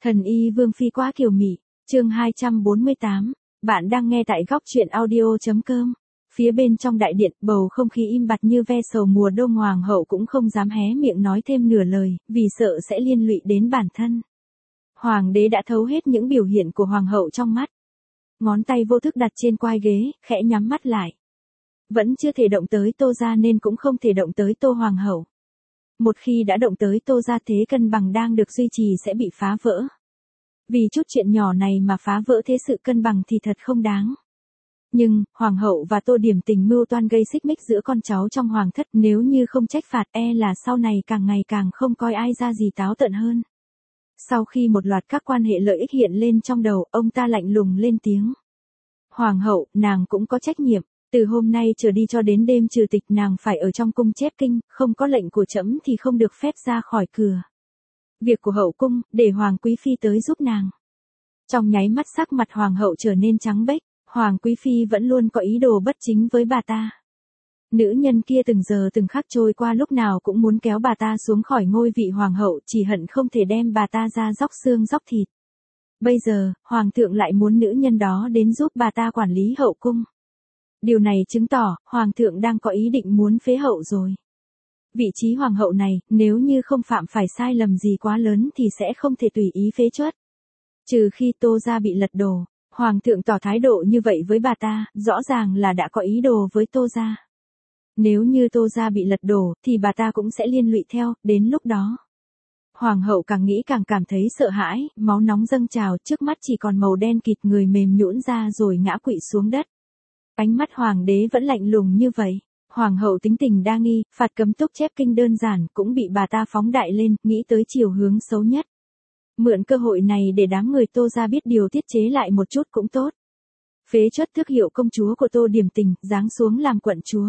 Thần y Vương Phi quá kiều mị, chương 248, bạn đang nghe tại góc truyện audio.com. Phía bên trong đại điện, bầu không khí im bặt như ve sầu mùa đông, hoàng hậu cũng không dám hé miệng nói thêm nửa lời, vì sợ sẽ liên lụy đến bản thân. Hoàng đế đã thấu hết những biểu hiện của hoàng hậu trong mắt. Ngón tay vô thức đặt trên quai ghế, khẽ nhắm mắt lại. Vẫn chưa thể động tới Tô gia nên cũng không thể động tới Tô hoàng hậu. Một khi đã động tới Tô gia, thế cân bằng đang được duy trì sẽ bị phá vỡ. Vì chút chuyện nhỏ này mà phá vỡ thế sự cân bằng thì thật không đáng. Nhưng, hoàng hậu và Tô Điểm Tình mưu toan gây xích mích giữa con cháu trong hoàng thất, nếu như không trách phạt là sau này càng ngày càng không coi ai ra gì táo tợn hơn. Sau khi một loạt các quan hệ lợi ích hiện lên trong đầu, ông ta lạnh lùng lên tiếng. Hoàng hậu, nàng cũng có trách nhiệm. Từ hôm nay trở đi cho đến đêm trừ tịch, nàng phải ở trong cung chép kinh, không có lệnh của trẫm thì không được phép ra khỏi cửa. Việc của hậu cung, để Hoàng Quý Phi tới giúp nàng. Trong nháy mắt sắc mặt hoàng hậu trở nên trắng bệch, Hoàng Quý Phi vẫn luôn có ý đồ bất chính với bà ta. Nữ nhân kia từng giờ từng khắc trôi qua lúc nào cũng muốn kéo bà ta xuống khỏi ngôi vị hoàng hậu, chỉ hận không thể đem bà ta ra róc xương róc thịt. Bây giờ, hoàng thượng lại muốn nữ nhân đó đến giúp bà ta quản lý hậu cung. Điều này chứng tỏ, hoàng thượng đang có ý định muốn phế hậu rồi. Vị trí hoàng hậu này, nếu như không phạm phải sai lầm gì quá lớn thì sẽ không thể tùy ý phế truất. Trừ khi Tô gia bị lật đổ, hoàng thượng tỏ thái độ như vậy với bà ta, rõ ràng là đã có ý đồ với Tô gia. Nếu như Tô gia bị lật đổ, thì bà ta cũng sẽ liên lụy theo, đến lúc đó. Hoàng hậu càng nghĩ càng cảm thấy sợ hãi, máu nóng dâng trào, trước mắt chỉ còn màu đen kịt, người mềm nhũn ra rồi ngã quỵ xuống đất. Ánh mắt hoàng đế vẫn lạnh lùng như vậy. Hoàng hậu tính tình đa nghi, phạt cấm túc chép kinh đơn giản cũng bị bà ta phóng đại lên, nghĩ tới chiều hướng xấu nhất. Mượn cơ hội này để đám người Tô gia biết điều, tiết chế lại một chút cũng tốt. Phế truất tước hiệu công chúa của Tô Điểm Tình, giáng xuống làm quận chúa.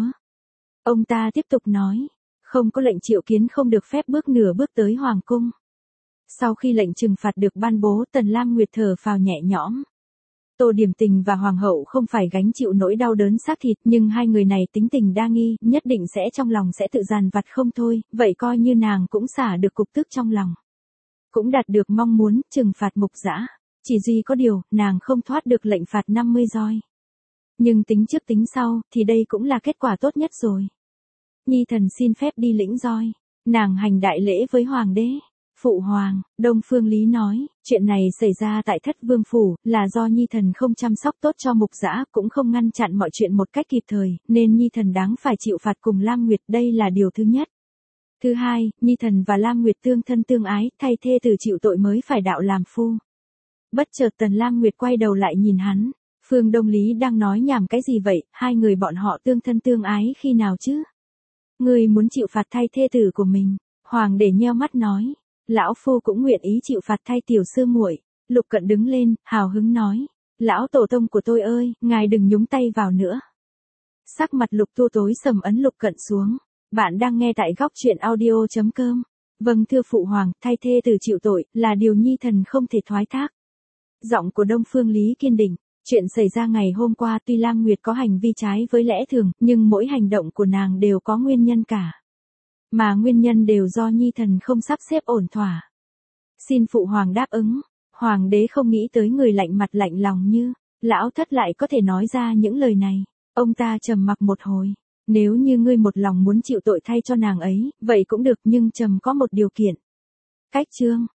Ông ta tiếp tục nói, không có lệnh triệu kiến không được phép bước nửa bước tới hoàng cung. Sau khi lệnh trừng phạt được ban bố, Tần Lam Nguyệt thở phào nhẹ nhõm. Tô Điểm Tình và hoàng hậu không phải gánh chịu nỗi đau đớn xác thịt, nhưng hai người này tính tình đa nghi, nhất định sẽ trong lòng sẽ tự dằn vặt không thôi, vậy coi như nàng cũng xả được cục tức trong lòng. Cũng đạt được mong muốn, trừng phạt mục dã. Chỉ duy có điều, nàng không thoát được lệnh phạt 50 roi. Nhưng tính trước tính sau, thì đây cũng là kết quả tốt nhất rồi. Nhi thần xin phép đi lĩnh roi. Nàng hành đại lễ với hoàng đế. Phụ hoàng, Đông Phương Lý nói, chuyện này xảy ra tại Thất Vương Phủ, là do Nhi thần không chăm sóc tốt cho mục dã, cũng không ngăn chặn mọi chuyện một cách kịp thời, nên Nhi thần đáng phải chịu phạt cùng Lam Nguyệt, đây là điều thứ nhất. Thứ hai, Nhi thần và Lam Nguyệt tương thân tương ái, thay thê tử chịu tội mới phải đạo làm phu. Bất chợt Tần Lam Nguyệt quay đầu lại nhìn hắn. Phương Đông Lý đang nói nhảm cái gì vậy, hai người bọn họ tương thân tương ái khi nào chứ? Người muốn chịu phạt thay thê tử của mình. Hoàng đế nheo mắt nói, lão phu cũng nguyện ý chịu phạt thay tiểu sư muội. Lục Cận đứng lên, hào hứng nói, lão tổ tông của tôi ơi, ngài đừng nhúng tay vào nữa. Sắc mặt Lục Tu tối sầm, ấn Lục Cận xuống. Bạn đang nghe tại góc truyện audio.com. Vâng thưa phụ hoàng, thay thê tử chịu tội, là điều Nhi thần không thể thoái thác. Giọng của Đông Phương Lý kiên định. Chuyện xảy ra ngày hôm qua, tuy Lam Nguyệt có hành vi trái với lẽ thường, nhưng mỗi hành động của nàng đều có nguyên nhân cả. Mà nguyên nhân đều do Nhi thần không sắp xếp ổn thỏa. Xin phụ hoàng đáp ứng. Hoàng đế không nghĩ tới người lạnh mặt lạnh lòng như lão thất lại có thể nói ra những lời này. Ông ta trầm mặc một hồi. Nếu như ngươi một lòng muốn chịu tội thay cho nàng ấy, vậy cũng được, nhưng trầm có một điều kiện. Cách chương,